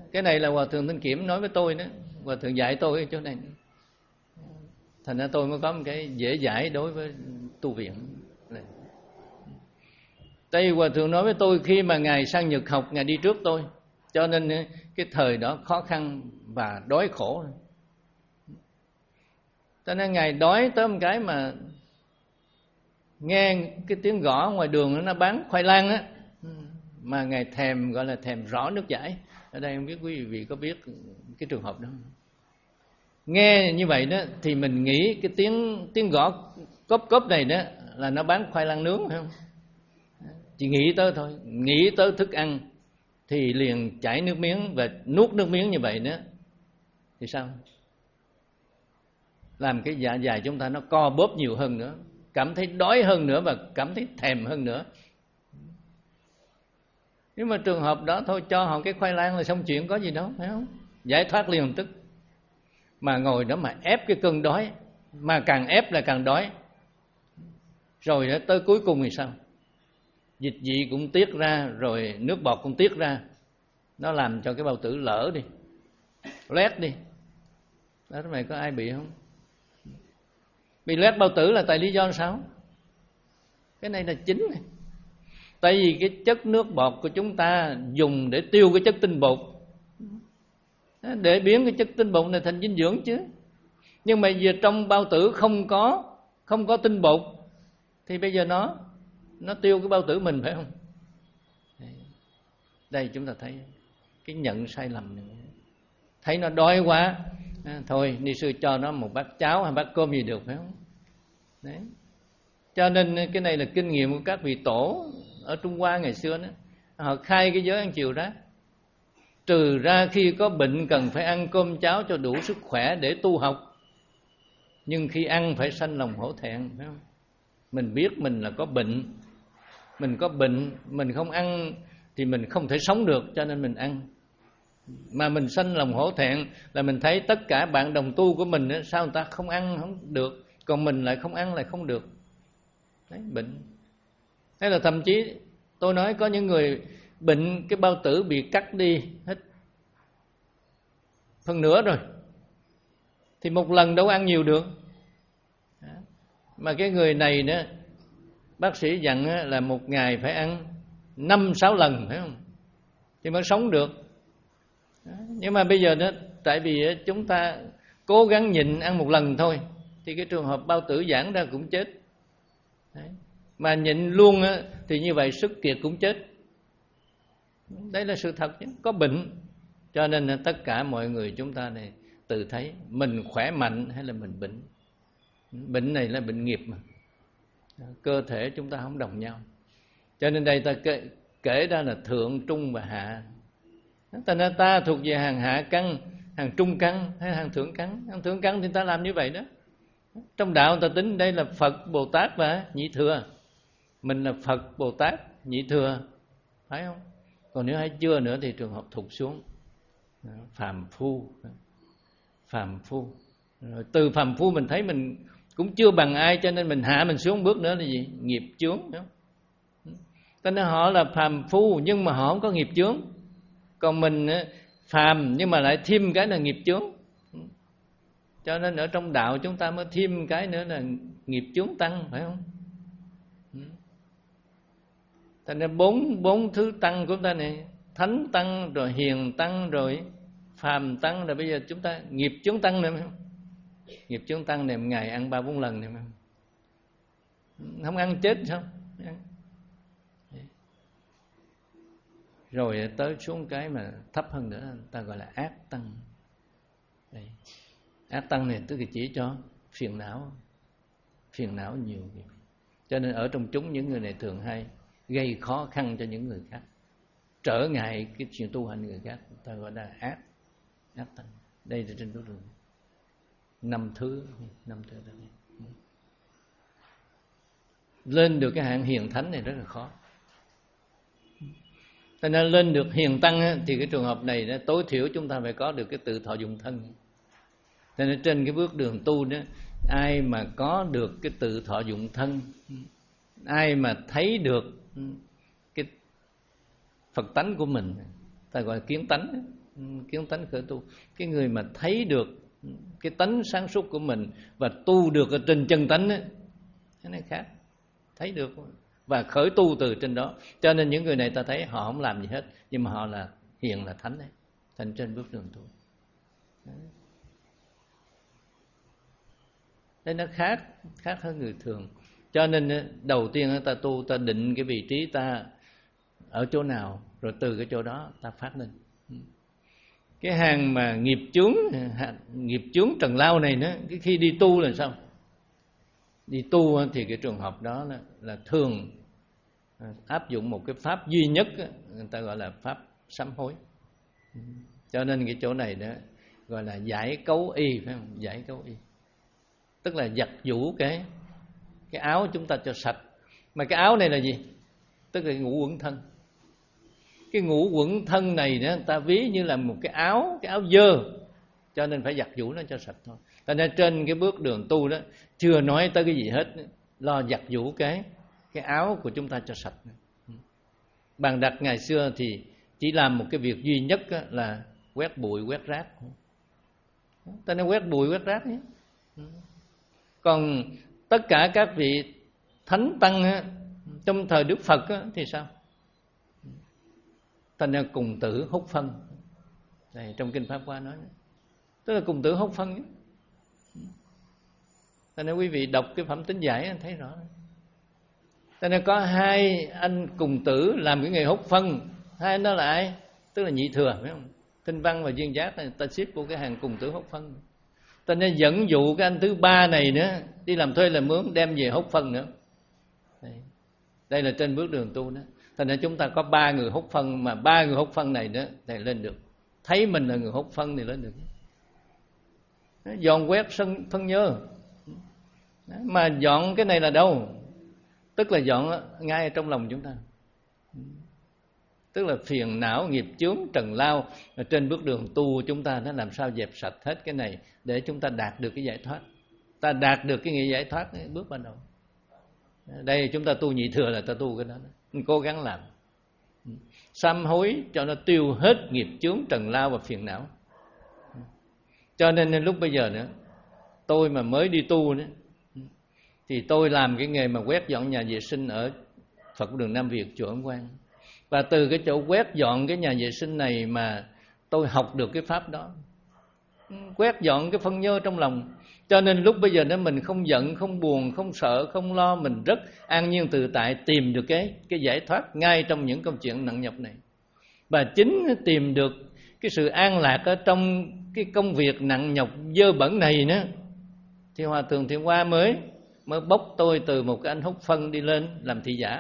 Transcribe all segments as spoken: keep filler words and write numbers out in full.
Cái này là Hòa Thượng Thanh Kiểm nói với tôi đó, Hòa Thượng dạy tôi ở chỗ này. Thành ra tôi mới có một cái dễ dãi đối với tu viện. Tại vì Hòa Thượng nói với tôi khi mà Ngài sang Nhật học, Ngài đi trước tôi, cho nên cái thời đó khó khăn và đói khổ. Cho nên Ngài đói tới một cái mà nghe cái tiếng gõ ngoài đường nó bán khoai lang á, mà Ngài thèm, gọi là thèm rõ nước chảy. Ở đây không biết quý vị có biết cái trường hợp đó không? Nghe như vậy đó thì mình nghĩ cái tiếng tiếng gõ cốp cốp này đó là nó bán khoai lang nướng, phải không? Chỉ nghĩ tới thôi, nghĩ tới thức ăn thì liền chảy nước miếng và nuốt nước miếng như vậy nữa thì sao? Làm cái dạ dày chúng ta nó co bóp nhiều hơn nữa, cảm thấy đói hơn nữa và cảm thấy thèm hơn nữa. Nếu mà trường hợp đó thôi, cho họ cái khoai lang là xong chuyện, có gì đâu, phải không? Giải thoát liền tức. Mà ngồi đó mà ép cái cơn đói, mà càng ép là càng đói. Rồi đó, tới cuối cùng thì sao? Dịch vị cũng tiết ra, rồi nước bọt cũng tiết ra. Nó làm cho cái bao tử lỡ đi, loét đi. Đó, mày có ai bị không? Bị loét bao tử là tại lý do sao? Cái này là chính này. Tại vì cái chất nước bọt của chúng ta dùng để tiêu cái chất tinh bột, để biến cái chất tinh bột này thành dinh dưỡng chứ. Nhưng mà giờ trong bao tử không có không có tinh bột thì bây giờ nó nó tiêu cái bao tử mình, phải không? Đây chúng ta thấy cái nhận sai lầm này. Thấy nó đói quá, à, thôi ni sư cho nó một bát cháo hay bát cơm gì được, phải không? Đấy. Cho nên cái này là kinh nghiệm của các vị tổ ở Trung Hoa ngày xưa đó. Họ khai cái giới ăn chiều đó. Trừ ra khi có bệnh cần phải ăn cơm cháo cho đủ sức khỏe để tu học, nhưng khi ăn phải sanh lòng hổ thẹn, phải không? Mình biết mình là có bệnh, mình có bệnh, mình không ăn thì mình không thể sống được, cho nên mình ăn. Mà mình sanh lòng hổ thẹn là mình thấy tất cả bạn đồng tu của mình đó, sao người ta không ăn không được, còn mình lại không ăn lại không được. Đấy, bệnh. Hay là thậm chí tôi nói có những người bệnh cái bao tử bị cắt đi hết phần nửa rồi, thì một lần đâu ăn nhiều được. Mà cái người này đó, bác sĩ dặn là một ngày phải ăn năm sáu lần, phải không? Thì mới sống được. Nhưng mà bây giờ đó, tại vì chúng ta cố gắng nhịn ăn một lần thôi, thì cái trường hợp bao tử giãn ra cũng chết. Đấy. Mà nhịn luôn á, thì như vậy sức kiệt cũng chết. Đấy là sự thật chứ, có bệnh. Cho nên là tất cả mọi người chúng ta này tự thấy mình khỏe mạnh hay là mình bệnh. Bệnh này là bệnh nghiệp mà, cơ thể chúng ta không đồng nhau. Cho nên đây ta kể, kể ra là thượng, trung và hạ. Thành ra ta thuộc về hàng hạ căn, hàng trung căn hay hàng thượng căn. Hàng thượng căn thì ta làm như vậy đó. Trong đạo người ta tính đây là Phật, Bồ Tát và Nhị Thừa. Mình là Phật, Bồ Tát, Nhị Thừa, phải không? Còn nếu hay chưa nữa thì trường hợp thụt xuống, phàm phu. Phàm phu. Rồi từ phàm phu mình thấy mình cũng chưa bằng ai, cho nên mình hạ mình xuống bước nữa là gì? Nghiệp chướng. Cho nên họ là phàm phu nhưng mà họ không có nghiệp chướng. Còn mình phàm nhưng mà lại thêm cái là nghiệp chướng. Cho nên ở trong đạo chúng ta mới thêm cái nữa là nghiệp chướng tăng, phải không? Thành ra bốn, bốn thứ tăng của chúng ta này, thánh tăng, rồi hiền tăng, rồi phàm tăng, rồi bây giờ chúng ta nghiệp chướng tăng này, phải không? Nghiệp chướng tăng này một ngày ăn ba bốn lần này, phải không? Không ăn chết sao? Rồi tới xuống cái mà thấp hơn nữa, ta gọi là ác tăng. Đây. Ác tăng này tức là chỉ cho phiền não, phiền não nhiều. Cho nên ở trong chúng những người này thường hay gây khó khăn cho những người khác, trở ngại cái chuyện tu hành người khác, ta gọi là ác, ác tăng. Đây là trên đối đường năm thứ, năm thứ đó. Lên được cái hạng hiền thánh này rất là khó. Cho nên lên được hiền tăng thì cái trường hợp này đó, tối thiểu chúng ta phải có được cái tự thọ dụng thân. Cho nên trên cái bước đường tu đó, ai mà có được cái tự thọ dụng thân, ai mà thấy được cái Phật tánh của mình, ta gọi là kiến tánh, Kiến tánh khởi tu. Cái người mà thấy được cái tánh sáng suốt của mình và tu được ở trên chân tánh ấy, cái này khác. Thấy được và khởi tu từ trên đó. Cho nên những người này ta thấy họ không làm gì hết, nhưng mà họ là hiện là thánh ấy, thành trên bước đường tu. Thế nó khác, khác hơn người thường. Cho nên đầu tiên ta tu, ta định cái vị trí ta ở chỗ nào, rồi từ cái chỗ đó ta phát lên. Cái hàng mà nghiệp chướng, nghiệp chướng trần lao này nữa, cái khi đi tu là sao? Đi tu thì cái trường hợp đó là, là thường áp dụng một cái pháp duy nhất, người ta gọi là pháp sám hối. Cho nên cái chỗ này đó gọi là giải cấu y, phải không? Giải cấu y, tức là giặt giũ cái cái áo chúng ta cho sạch. Mà cái áo này là gì? Tức là ngũ uẩn thân. Cái ngũ uẩn thân này đó, ta ví như là một cái áo, cái áo dơ, cho nên phải giặt giũ nó cho sạch thôi. Cho nên trên cái bước đường tu đó chưa nói tới cái gì hết, lo giặt giũ cái cái áo của chúng ta cho sạch. Bàn Đặc ngày xưa thì chỉ làm một cái việc duy nhất là quét bụi, quét rác. Ta nói quét bụi, quét rác nhé. Còn tất cả các vị thánh tăng trong thời Đức Phật thì sao? Ta nói cùng tử hút phân. Đây, trong Kinh Pháp Hoa nói đó. Tức là cùng tử hút phân nhé. Ta nói quý vị đọc cái phẩm Tính Giải thấy rõ. Ta nói có hai anh cùng tử làm cái nghề hút phân. Hai anh đó là ai? Tức là Nhị Thừa, phải không? Tinh Văn và Duyên Giác này, ta xếp vô cái hàng cùng tử hút phân. Ta nói dẫn dụ cái anh thứ ba này nữa đi làm thuê làm mướn, đem về hút phân nữa. Đây, đây là trên bước đường tu đó. Thành ra chúng ta có ba người hút phân, mà ba người hút phân này đó thì lên được. Thấy mình là người hút phân thì lên được. Dọn quét sân phân nhơ. Mà dọn cái này là đâu? Tức là dọn ngay trong lòng chúng ta. Tức là phiền não, nghiệp chướng, trần lao. Ở trên bước đường tu chúng ta nó làm sao dẹp sạch hết cái này để chúng ta đạt được cái giải thoát. Ta đạt được cái nghĩa giải thoát, bước ban đầu. Đây chúng ta tu Nhị Thừa là ta tu cái đó, đó. Cố gắng làm sám hối cho nó tiêu hết nghiệp chướng, trần lao và phiền não. Cho nên, nên lúc bây giờ nữa, tôi mà mới đi tu nữa thì tôi làm cái nghề mà quét dọn nhà vệ sinh ở Phật đường Nam Việt, chùa Ấn Quang. Và từ cái chỗ quét dọn cái nhà vệ sinh này mà tôi học được cái pháp đó, quét dọn cái phân nhơ trong lòng. Cho nên lúc bây giờ đó mình không giận, không buồn, không sợ, không lo, mình rất an nhiên tự tại, tìm được cái cái giải thoát ngay trong những câu chuyện nặng nhọc này. Và chính tìm được cái sự an lạc ở trong cái công việc nặng nhọc dơ bẩn này nữa, thì Hòa Thượng Thiện Hoa mới mới bốc tôi từ một cái anh hút phân đi lên làm thị giả,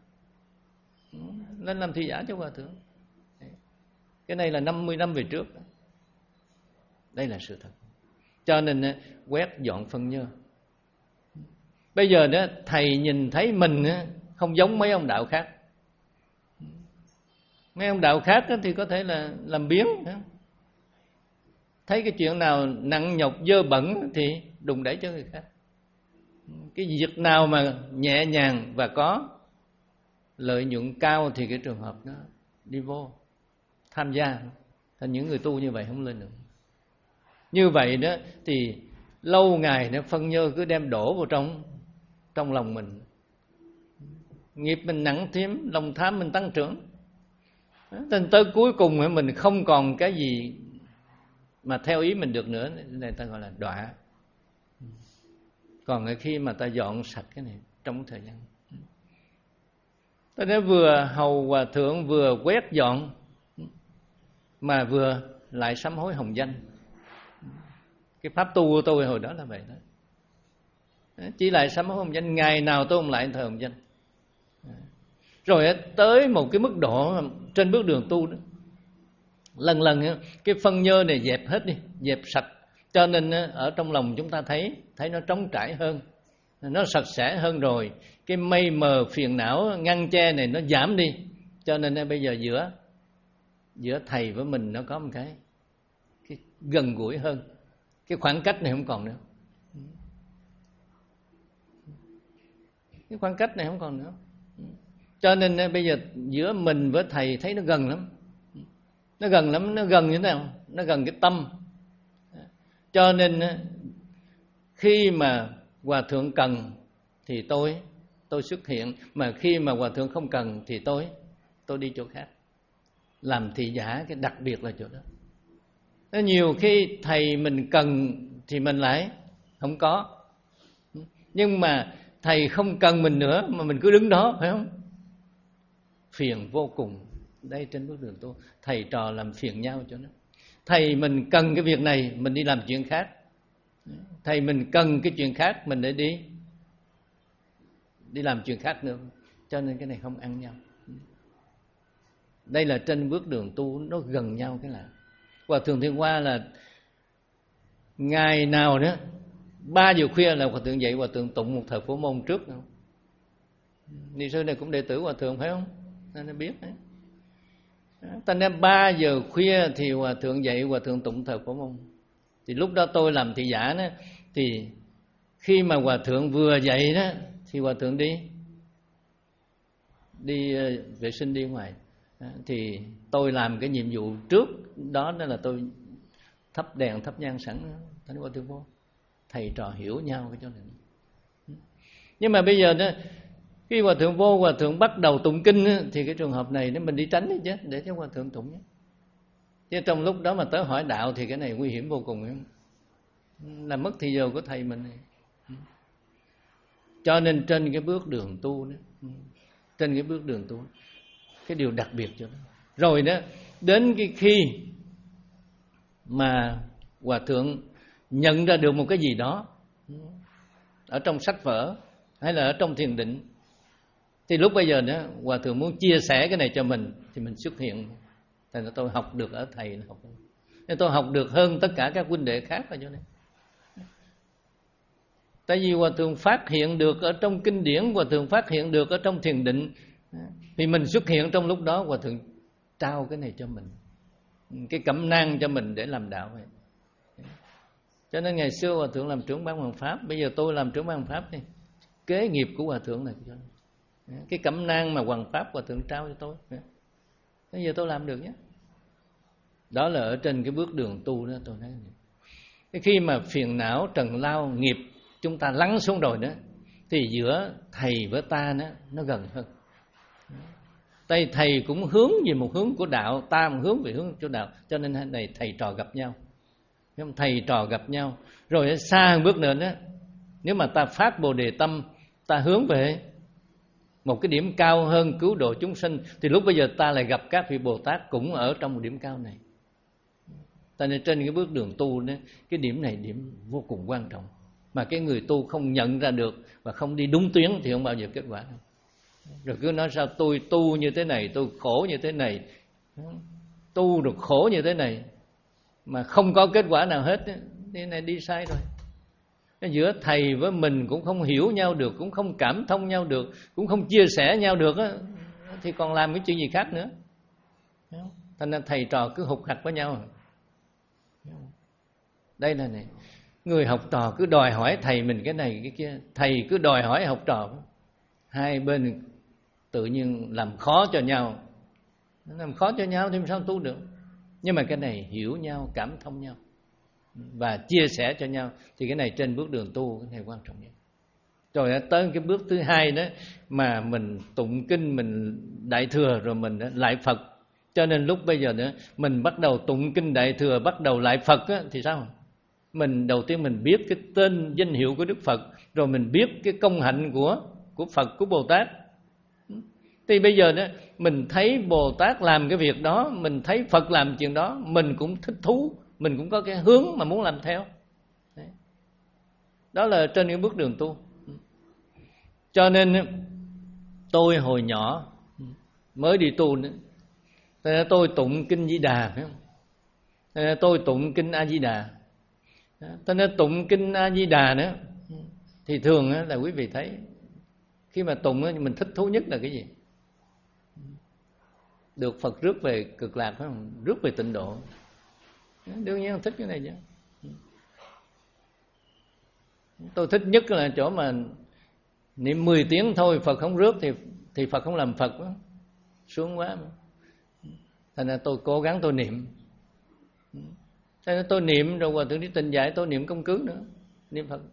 lên làm thị giả cho Hòa Thượng. Cái này là năm mươi năm về trước. Đây là sự thật. Cho nên quét dọn phân nhơ. Bây giờ đó thầy nhìn thấy mình không giống mấy ông đạo khác. Mấy ông đạo khác thì có thể là làm biếng, thấy cái chuyện nào nặng nhọc dơ bẩn thì đùn đẩy cho người khác. Cái việc nào mà nhẹ nhàng và có lợi nhuận cao thì cái trường hợp đó đi vô tham gia. Thành những người tu như vậy không lên được. Như vậy đó thì lâu ngày nó phân nhơ cứ đem đổ vào trong trong lòng mình. Nghiệp mình nặng thêm, lòng tham mình tăng trưởng. Đến tới cuối cùng mình không còn cái gì mà theo ý mình được nữa, này ta gọi là đọa. Còn khi mà ta dọn sạch cái này trong thời gian, ta nói vừa hầu Hòa Thượng vừa quét dọn mà vừa lại sám hối hồng danh. Cái pháp tu của tôi hồi đó là vậy đó. Chỉ lại sám hối hồng danh, ngày nào tôi không lại thờ hồng danh. Rồi tới một cái mức độ trên bước đường tu đó, lần lần cái phân nhơ này dẹp hết đi, dẹp sạch. Cho nên ở trong lòng chúng ta thấy thấy nó trống trải hơn, nó sạch sẽ hơn rồi. Cái mây mờ phiền não ngăn che này nó giảm đi. Cho nên bây giờ giữa giữa thầy với mình nó có một cái, cái gần gũi hơn. Cái khoảng cách này không còn nữa. Cái khoảng cách này không còn nữa. Cho nên bây giờ giữa mình với thầy thấy nó gần lắm. Nó gần lắm, nó gần như thế nào? Nó gần cái tâm. Cho nên khi mà Hòa thượng cần thì tôi tôi xuất hiện, mà khi mà Hòa thượng không cần thì tôi tôi đi chỗ khác. Làm thị giả cái đặc biệt là chỗ đó. Nó nhiều khi thầy mình cần thì mình lại không có, nhưng mà thầy không cần mình nữa mà mình cứ đứng đó, phải không? Phiền vô cùng. Đây trên bước đường tu, thầy trò làm phiền nhau cho nó. Thầy mình cần cái việc này, mình đi làm chuyện khác. Thầy mình cần cái chuyện khác, mình để đi đi làm chuyện khác nữa. Cho nên cái này không ăn nhau. Đây là trên bước đường tu nó gần nhau cái là. Hòa thượng Thiên Hoa là ngày nào đó ba giờ khuya là Hòa thượng dậy, Hòa thượng tụng một thời Phổ Môn trước đâu. Ni sư này cũng đệ tử Hòa thượng phải không? Nên nó biết đấy. Thành ra ba giờ khuya thì Hòa thượng dậy, Hòa thượng tụng thời Phổ Môn. Thì lúc đó tôi làm thị giả đó, thì khi mà Hòa thượng vừa dậy đó thì Hòa thượng đi đi vệ sinh đi ngoài. Thì tôi làm cái nhiệm vụ trước đó, đó là tôi thắp đèn thắp nhang sẵn. Thánh Hòa thượng vô, thầy trò hiểu nhau cái chỗ này. Nhưng mà bây giờ đó, khi Hòa thượng vô, Hòa thượng bắt đầu tụng kinh thì cái trường hợp này mình đi tránh đi chứ, để cho Hòa thượng tụng nhé. Chứ trong lúc đó mà tới hỏi đạo thì cái này nguy hiểm vô cùng, làm mất thì giờ của thầy mình. Cho nên trên cái bước đường tu đó, trên cái bước đường tu, cái điều đặc biệt cho nó. Rồi đó, đến cái khi mà Hòa thượng nhận ra được một cái gì đó ở trong sách vở hay là ở trong thiền định, thì lúc bây giờ đó Hòa thượng muốn chia sẻ cái này cho mình thì mình xuất hiện. Thành ra tôi học được ở thầy, học nên tôi học được hơn tất cả các huynh đệ khác là cho nên. Tại vì Hòa thượng phát hiện được ở trong kinh điển, Hòa thượng phát hiện được ở trong thiền định, thì mình xuất hiện trong lúc đó. Hòa thượng trao cái này cho mình, cái cẩm nang cho mình để làm đạo vậy. Cho nên ngày xưa Hòa thượng làm trưởng ban Hoàng Pháp, bây giờ tôi làm trưởng ban Hoàng Pháp, thì kế nghiệp của Hòa thượng này, cái cẩm nang mà Hoàng Pháp Hòa thượng trao cho tôi, bây giờ tôi làm được nhé. Đó là ở trên cái bước đường tu đó tôi nói. Cái khi mà phiền não trần lao nghiệp chúng ta lắng xuống rồi đó, thì giữa thầy với ta đó, nó gần hơn. Tại thầy cũng hướng về một hướng của đạo, ta một hướng về hướng của đạo, cho nên này thầy trò gặp nhau. Thầy trò gặp nhau. Rồi xa một bước nữa đó, nếu mà ta phát Bồ Đề tâm, ta hướng về một cái điểm cao hơn cứu độ chúng sinh, thì lúc bây giờ ta lại gặp các vị Bồ Tát cũng ở trong một điểm cao này. Tại nên trên cái bước đường tu đó, cái điểm này điểm vô cùng quan trọng. Mà cái người tu không nhận ra được và không đi đúng tuyến thì không bao giờ kết quả đâu. Rồi cứ nói sao tôi tu như thế này, tôi khổ như thế này, tu được khổ như thế này mà không có kết quả nào hết, thế này đi sai rồi. Giữa thầy với mình cũng không hiểu nhau được, cũng không cảm thông nhau được, cũng không chia sẻ nhau được, thì còn làm cái chuyện gì khác nữa. Thành ra thầy trò cứ hụt hặc với nhau. Đây là này, người học trò cứ đòi hỏi thầy mình cái này cái kia, thầy cứ đòi hỏi học trò, hai bên tự nhiên làm khó cho nhau. Làm khó cho nhau thì sao tu được. Nhưng mà cái này hiểu nhau, cảm thông nhau và chia sẻ cho nhau, thì cái này trên bước đường tu cái này quan trọng nhất. Rồi tới cái bước thứ hai đó, mà mình tụng kinh, mình đại thừa rồi mình lại Phật. Cho nên lúc bây giờ nữa mình bắt đầu tụng kinh đại thừa, bắt đầu lại Phật á, thì sao? Mình đầu tiên mình biết cái tên danh hiệu của Đức Phật, rồi mình biết cái công hạnh của của Phật, của Bồ Tát. Thì bây giờ đó mình thấy Bồ Tát làm cái việc đó, mình thấy Phật làm chuyện đó, mình cũng thích thú, mình cũng có cái hướng mà muốn làm theo. Đấy. Đó là trên cái bước đường tu. Cho nên tôi hồi nhỏ mới đi tu nữa, tôi tụng kinh Di Đà, phải không? Tôi tụng kinh A Di Đà. Cho nên tụng kinh A Di Đà nữa thì thường là quý vị thấy khi mà tụng mình thích thú nhất là cái gì? Được Phật rước về cực lạc, phải không? Rước về tịnh độ. Đương nhiên thích cái này chứ. Tôi thích nhất là chỗ mà niệm mười tiếng thôi Phật không rước thì thì Phật không làm Phật đó. Xuống quá mà. Thành ra tôi cố gắng tôi niệm. Thành ra tôi niệm rồi Hòa Thượng Trí Tình dạy tôi niệm công cứ nữa, niệm Phật.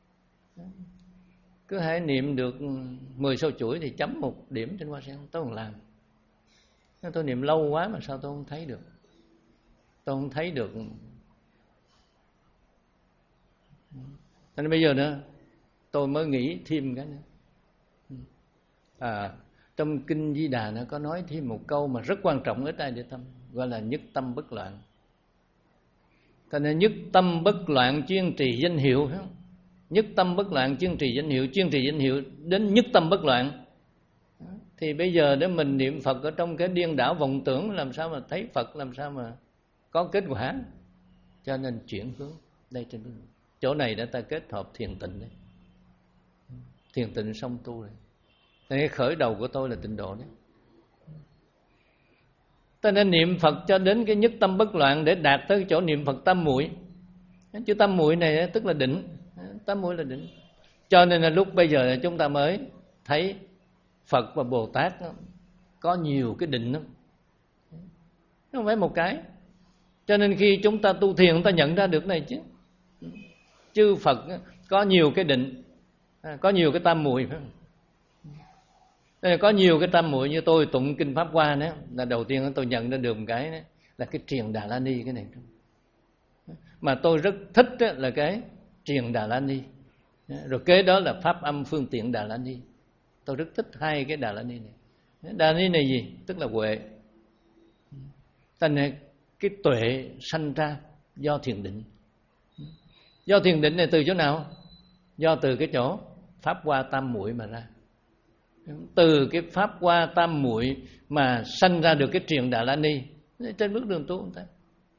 Cứ hãy niệm được mười sâu chuỗi thì chấm một điểm trên hoa sen, tôi còn làm. Tôi niệm lâu quá mà sao tôi không thấy được. Tôi không thấy được. Nên bây giờ nữa tôi mới nghĩ thêm cái nữa. À, trong Kinh Di Đà nó có nói thêm một câu mà rất quan trọng, ít ai để tâm, gọi là nhất tâm bất loạn. Cho nên nhất tâm bất loạn chuyên trì danh hiệu, phải không? Nhất tâm bất loạn chuyên trì danh hiệu, chuyên trì danh hiệu đến nhất tâm bất loạn. Thì bây giờ để mình niệm Phật ở trong cái điên đảo vọng tưởng, làm sao mà thấy Phật, làm sao mà có kết quả. Cho nên chuyển hướng đây, trên chỗ này đã ta kết hợp thiền tịnh đấy. Thiền tịnh song tu này. Cái khởi đầu của tôi là tịnh độ đấy. Ta nên niệm Phật cho đến cái nhất tâm bất loạn để đạt tới chỗ niệm Phật tam muội. Chữ tam muội này tức là định, tam muội là định. Cho nên là lúc bây giờ chúng ta mới thấy Phật và Bồ Tát có nhiều cái định lắm, không phải một cái. Cho nên khi chúng ta tu thiền, chúng ta nhận ra được này chứ. Chư Phật có nhiều cái định, có nhiều cái tam muội, phải không? Có nhiều cái tam muội. Như tôi tụng Kinh Pháp Hoa đó, là đầu tiên tôi nhận ra được một cái đó, là cái triền Đà La Ni. Cái này mà tôi rất thích đó, là cái triền Đà La Ni. Rồi kế đó là Pháp Âm Phương Tiện Đà La Ni. Tôi rất thích hai cái Đà La Ni này. Đà La Ni này gì? Tức là huệ. Thành ra cái tuệ sanh ra do thiền định. Do thiền định này từ chỗ nào? Do từ cái chỗ Pháp Hoa tam muội mà ra. Từ cái Pháp Hoa tam muội mà sanh ra được cái triền Đà La Ni trên bước đường tu của ta.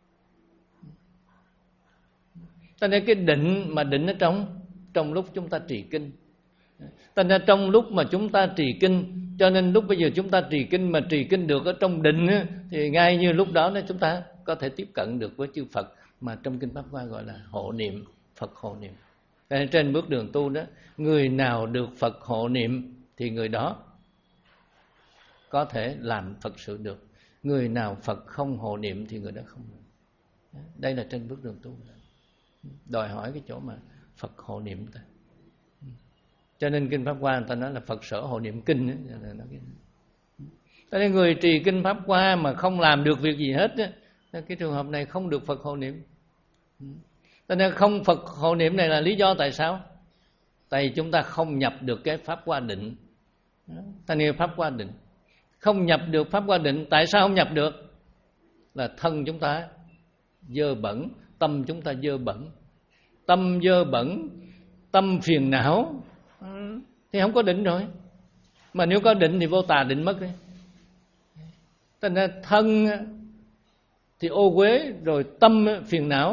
Cho nên cái định mà định ở trong trong lúc chúng ta trì kinh. Cho nên trong lúc mà chúng ta trì kinh, cho nên lúc bây giờ chúng ta trì kinh mà trì kinh được ở trong định thì ngay như lúc đó chúng ta có thể tiếp cận được với chư Phật mà trong Kinh Pháp Hoa gọi là hộ niệm, Phật hộ niệm. Cho nên trên bước đường tu đó, người nào được Phật hộ niệm thì người đó có thể làm Phật sự được. Người nào Phật không hộ niệm thì người đó không. Đây là trên bước đường tu, đòi hỏi cái chỗ mà Phật hộ niệm ta. Cho nên Kinh Pháp Hoa người ta nói là Phật sở hộ niệm kinh ấy. Cho nên người trì Kinh Pháp Hoa mà không làm được việc gì hết ấy, cái trường hợp này không được Phật hộ niệm. Cho nên không Phật hộ niệm này là lý do tại sao? Tại vì chúng ta không nhập được cái Pháp Hoa định. Ta niệm Pháp Hoa định, không nhập được Pháp Hoa định. Tại sao không nhập được? Là thân chúng ta dơ bẩn, tâm chúng ta dơ bẩn. Tâm dơ bẩn, tâm phiền não thì không có định rồi. Mà nếu có định thì vô tà định mất đấy. Cho nên thân thì ô uế, rồi tâm phiền não.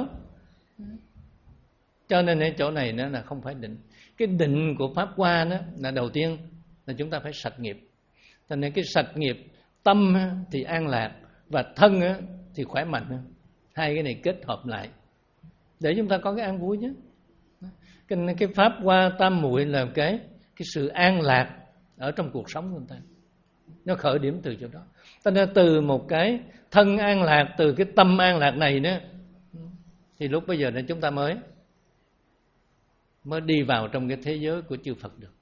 Cho nên ở chỗ này nó là không phải định. Cái định của Pháp Hoa đó là đầu tiên là chúng ta phải sạch nghiệp. Cho nên cái sạch nghiệp, tâm thì an lạc và thân thì khỏe mạnh. Hai cái này kết hợp lại để chúng ta có cái an vui nhé. Cái, cái Pháp Hoa tam muội là cái cái sự an lạc ở trong cuộc sống của người ta. Nó khởi điểm từ chỗ đó. Cho nên từ một cái thân an lạc, từ cái tâm an lạc này nữa, thì lúc bây giờ là chúng ta mới mới đi vào trong cái thế giới của chư Phật được.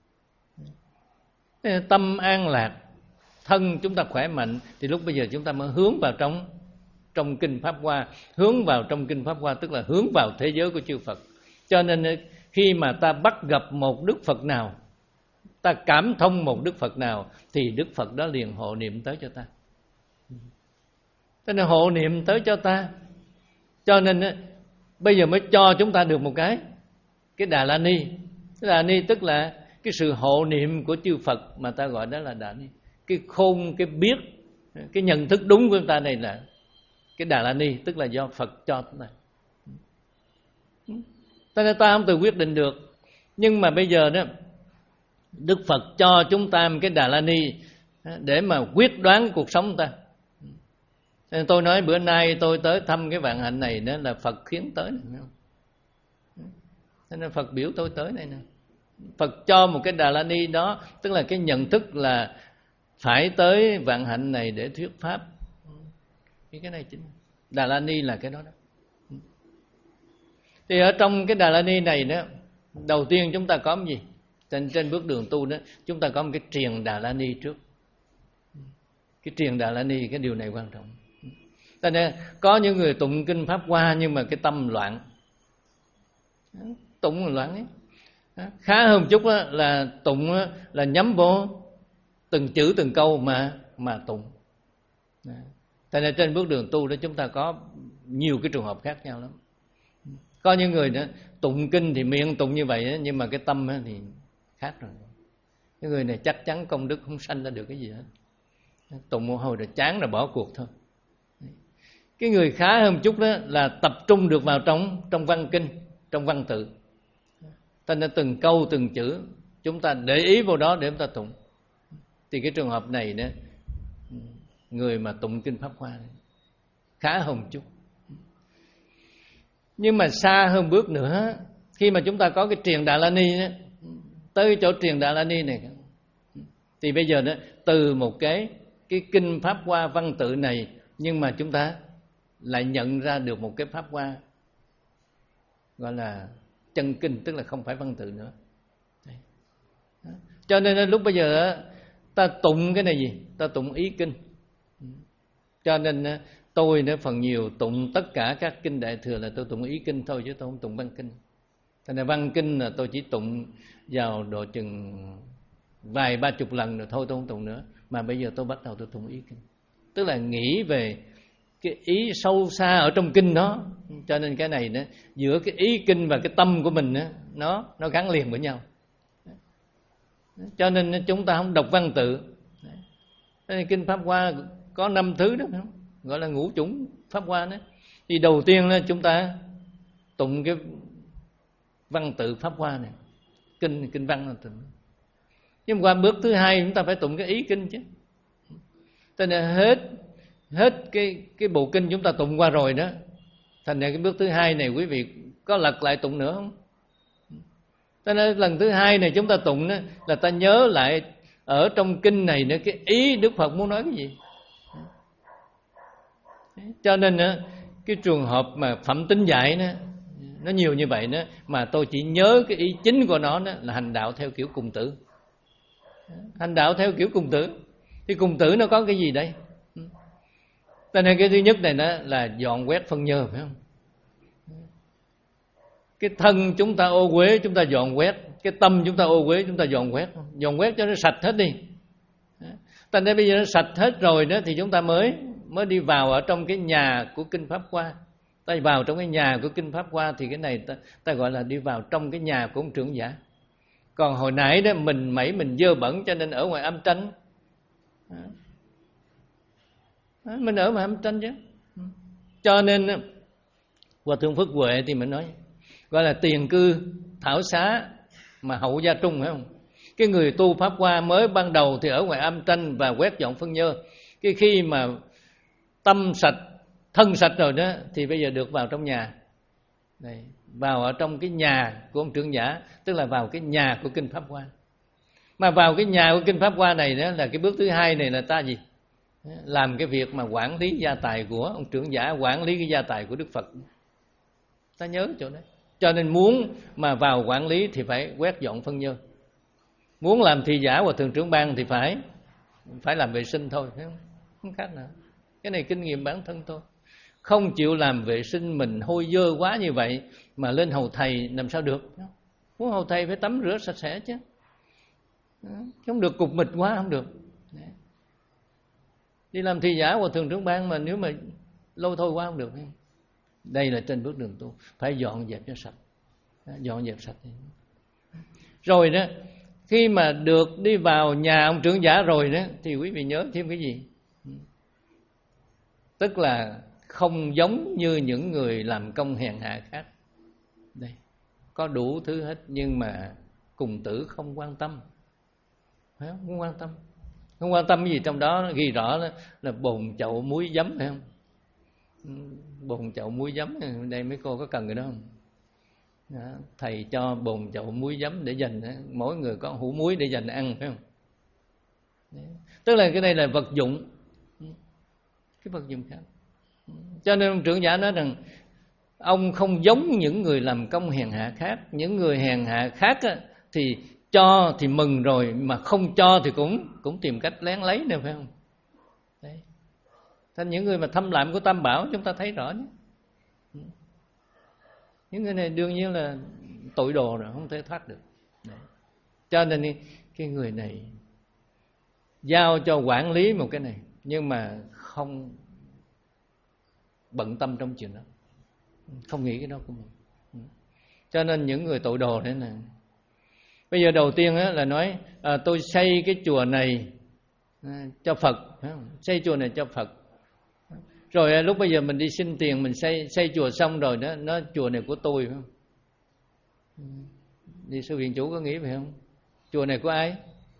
Tâm an lạc, thân chúng ta khỏe mạnh, thì lúc bây giờ chúng ta mới hướng vào trong trong Kinh Pháp Hoa. Hướng vào trong Kinh Pháp Hoa tức là hướng vào thế giới của chư Phật. Cho nên khi mà ta bắt gặp một Đức Phật nào, ta cảm thông một Đức Phật nào, thì Đức Phật đó liền hộ niệm tới cho ta. Cho nên hộ niệm tới cho ta. Cho nên bây giờ mới cho chúng ta được một cái Cái Đà La Ni. Cái Đà La Ni tức là cái sự hộ niệm của chư Phật mà ta gọi đó là Đà La Ni. Cái khôn, cái biết, cái nhận thức đúng của chúng ta này là cái Đà La Ni, tức là do Phật cho chúng ta. Cho nên ta không tự quyết định được. Nhưng mà bây giờ đó, Đức Phật cho chúng ta một cái Đà La Ni để mà quyết đoán cuộc sống ta. Nên tôi nói bữa nay tôi tới thăm cái vạn hạnh này đó là Phật khiến tới này, phải không? Thế nên Phật biểu tôi tới đây nè. Phật cho một cái Đà La Ni đó, tức là cái nhận thức là phải tới vạn hạnh này để thuyết pháp. Cái cái này chính Đà La Ni là cái đó đó. Thì ở trong cái Đà La Ni này đó, đầu tiên chúng ta có cái gì? Trên trên bước đường tu đó, chúng ta có một cái triền Đà La Ni trước. Cái triền Đà La Ni, cái điều này quan trọng. Cho nên có những người tụng kinh Pháp Hoa nhưng mà cái tâm loạn, tụng là loạn ấy. Khá hơn chút là tụng là nhắm vô từng chữ từng câu mà mà tụng. Cho nên trên bước đường tu đó chúng ta có nhiều cái trường hợp khác nhau lắm. Có những người đó tụng kinh thì miệng tụng như vậy nhưng mà cái tâm thì khác rồi. Cái người này chắc chắn công đức không sanh ra được cái gì hết. Tụng một hồi rồi chán rồi bỏ cuộc thôi. Cái người khá hơn chút đó là tập trung được vào trong trong văn kinh, trong văn tự. Cho nên từng câu từng chữ chúng ta để ý vào đó để chúng ta tụng. Thì cái trường hợp này đó, người mà tụng kinh Pháp Hoa này, khá hơn chút. Nhưng mà xa hơn bước nữa, khi mà chúng ta có cái triền Đà La Ni đó, tới chỗ triền Đà La Ni này, thì bây giờ đó từ một cái cái kinh Pháp Hoa văn tự này, nhưng mà chúng ta lại nhận ra được một cái Pháp Hoa gọi là chân kinh, tức là không phải văn tự nữa. Cho nên lúc bây giờ ta tụng cái này gì? Ta tụng ý kinh. Cho nên tôi nữa phần nhiều tụng tất cả các kinh Đại Thừa là tôi tụng ý kinh thôi, chứ tôi không tụng văn kinh. Cho nên văn kinh là tôi chỉ tụng vào độ chừng vài ba chục lần rồi thôi, tôi không tụng nữa. Mà bây giờ tôi bắt đầu tôi tụng ý kinh, tức là nghĩ về cái ý sâu xa ở trong kinh đó. Cho nên cái này đó, giữa cái ý kinh và cái tâm của mình đó, nó nó gắn liền với nhau. Cho nên chúng ta không đọc văn tự. Kinh Pháp Hoa có năm thứ đó, gọi là ngũ chủng Pháp Hoa đó. Thì đầu tiên là chúng ta tụng cái văn tự Pháp Hoa này, kinh kinh văn là tụng. Nhưng qua bước thứ hai chúng ta phải tụng cái ý kinh chứ. Cho nên hết hết cái cái bộ kinh chúng ta tụng qua rồi đó, thành ra cái bước thứ hai này quý vị có lật lại tụng nữa không? Cho nên lần thứ hai này chúng ta tụng đó là ta nhớ lại ở trong kinh này nữa cái ý Đức Phật muốn nói cái gì. Cho nên cái trường hợp mà Phẩm Tính dạy đó, nó nhiều như vậy đó, mà tôi chỉ nhớ cái ý chính của nó đó là hành đạo theo kiểu cùng tử. Hành đạo theo kiểu cùng tử. Thì cùng tử nó có cái gì đây? Cho nên cái thứ nhất này đó là dọn quét phân nhơ, phải không? Cái thân chúng ta ô uế chúng ta dọn quét, cái tâm chúng ta ô uế chúng ta dọn quét, dọn quét cho nó sạch hết đi. Cho nên bây giờ nó sạch hết rồi đó thì chúng ta mới mới đi vào ở trong cái nhà của kinh Pháp Hoa. Ta vào trong cái nhà của kinh Pháp Hoa thì cái này ta, ta gọi là đi vào trong cái nhà của ông trưởng giả. Còn hồi nãy đó mình mẩy mình dơ bẩn cho nên ở ngoài âm tranh. Mình ở ngoài âm tranh chứ. Cho nên Hòa Thượng Phước Huệ thì mình nói gọi là tiền cư thảo xá mà hậu gia trung, phải không? Cái người tu Pháp Hoa mới ban đầu thì ở ngoài âm tranh và quét dọn phân nhơ. Cái khi mà tâm sạch, thân sạch rồi đó thì bây giờ được vào trong nhà. Đây, vào ở trong cái nhà của ông trưởng giả, tức là vào cái nhà của kinh Pháp Hoa. Mà vào cái nhà của kinh Pháp Hoa này đó là cái bước thứ hai này là ta gì? Làm cái việc mà quản lý gia tài của ông trưởng giả, quản lý cái gia tài của Đức Phật. Ta nhớ chỗ đấy. Cho nên muốn mà vào quản lý thì phải quét dọn phân nhơ. Muốn làm thị giả Hòa Thượng Trưởng Ban thì phải phải làm vệ sinh thôi, không, không khác nào. Cái này kinh nghiệm bản thân thôi. Không chịu làm vệ sinh mình hôi dơ quá như vậy mà lên hầu thầy làm sao được? Muốn hầu thầy phải tắm rửa sạch sẽ chứ. Không được cục mịch quá, không được. Đi làm thị giả Hòa Thượng Trưởng Ban mà nếu mà lâu thôi quá không được. Đây là trên bước đường tu, phải dọn dẹp cho sạch. Dọn dẹp sạch. Rồi đó, khi mà được đi vào nhà ông trưởng giả rồi đó thì quý vị nhớ thêm cái gì? Tức là không giống như những người làm công hèn hạ khác. Đây, có đủ thứ hết nhưng mà cùng tử không quan tâm. Phải không? Không quan tâm. Không quan tâm cái gì trong đó, ghi rõ là, là bồn chậu muối giấm, phải không? Bồn chậu muối giấm, đây mấy cô có cần cái đó không? Đó, thầy cho bồn chậu muối giấm để dành, mỗi người có hũ muối để dành ăn, phải không? Đấy. Tức là cái này là vật dụng, cái vật dụng khác. Cho nên ông trưởng giả nói rằng ông không giống những người làm công hèn hạ khác. Những người hèn hạ khác á, thì cho thì mừng rồi, mà không cho thì cũng cũng tìm cách lén lấy nè, phải không? Đấy. Thành những người mà thâm lạm của Tam Bảo chúng ta thấy rõ nhé. Những người này đương nhiên là tội đồ rồi, không thể thoát được. Đấy. Cho nên cái người này giao cho quản lý một cái này, nhưng mà không bận tâm trong chuyện đó, không nghĩ cái đó của mình. Cho nên những người tội đồ đấy là bây giờ đầu tiên là nói à, tôi xây cái chùa này à, cho Phật, xây chùa này cho Phật. Rồi lúc bây giờ mình đi xin tiền, mình xây xây chùa xong rồi đó, nó chùa này của tôi, phải không? Đi sư viện chủ có nghĩ phải không? Chùa này của ai?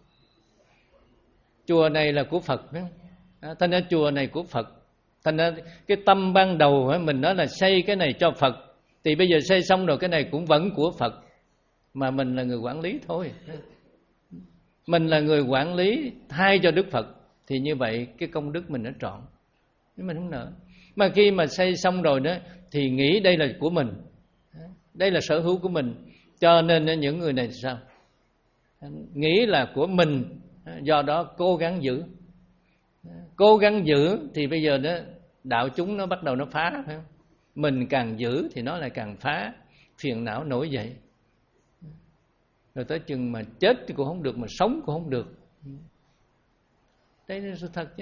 Chùa này là của Phật, phải không? À, thành ra chùa này của Phật. Thành ra cái tâm ban đầu mình nói là xây cái này cho Phật, thì bây giờ xây xong rồi cái này cũng vẫn của Phật, mà mình là người quản lý thôi. Mình là người quản lý thay cho Đức Phật, thì như vậy cái công đức mình nó trọn, nhưng mình không nợ. Mà khi mà xây xong rồi đó thì nghĩ đây là của mình, đây là sở hữu của mình. Cho nên những người này sao? Nghĩ là của mình, do đó cố gắng giữ. Cố gắng giữ thì bây giờ đó đạo chúng nó bắt đầu nó phá, phải không? Mình càng giữ thì nó lại càng phá, phiền não nổi dậy. Rồi tới chừng mà chết thì cũng không được, mà sống cũng không được. Đây là sự thật chứ.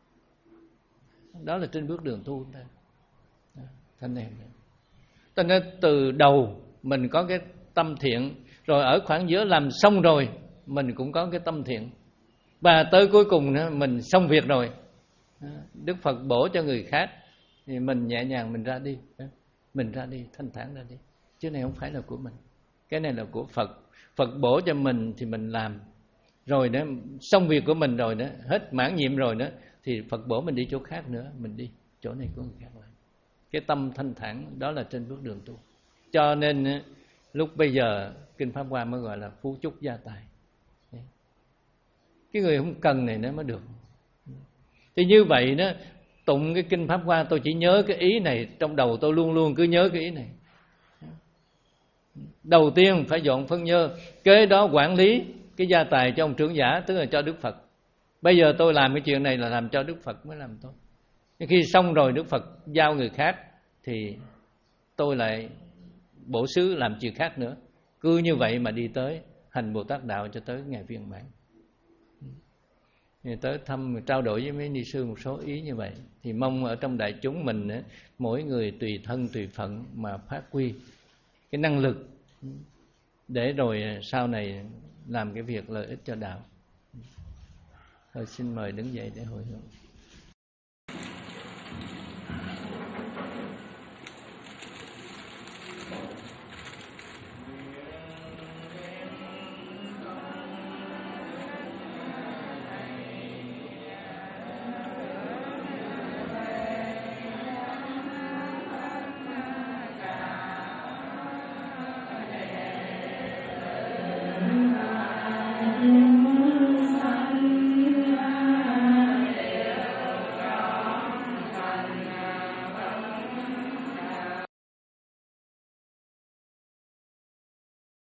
Đó là trên bước đường tu ta. Thanh em. Thành ra từ đầu mình có cái tâm thiện, rồi ở khoảng giữa làm xong rồi mình cũng có cái tâm thiện, và tới cuối cùng nữa mình xong việc rồi, Đức Phật bổ cho người khác, thì mình nhẹ nhàng mình ra đi, mình ra đi thanh thản ra đi, chứ này không phải là của mình, cái này là của Phật. Phật bổ cho mình thì mình làm, rồi đó xong việc của mình rồi đó, hết mãn nhiệm rồi đó, thì Phật bổ mình đi chỗ khác nữa, mình đi chỗ này của người khác làm. Cái tâm thanh thản đó là trên bước đường tu. Cho nên lúc bây giờ Kinh Pháp Hoa mới gọi là phú chúc gia tài. Cái người không cần này nó mới được. Thì như vậy đó, tụng cái Kinh Pháp Hoa tôi chỉ nhớ cái ý này, trong đầu tôi luôn luôn cứ nhớ cái ý này. Đầu tiên phải dọn phân nhơ, kế đó quản lý cái gia tài cho ông trưởng giả, tức là cho Đức Phật. Bây giờ tôi làm cái chuyện này là làm cho Đức Phật mới làm thôi. Khi xong rồi Đức Phật giao người khác thì tôi lại bổ xứ làm chuyện khác nữa. Cứ như vậy mà đi tới hành Bồ Tát đạo cho tới ngày viên mãn. Thì tới thăm trao đổi với mấy ni sư một số ý như vậy, thì mong ở trong đại chúng mình mỗi người tùy thân tùy phận mà phát huy cái năng lực, để rồi sau này làm cái việc lợi ích cho đạo. Thôi xin mời đứng dậy để hồi hướng.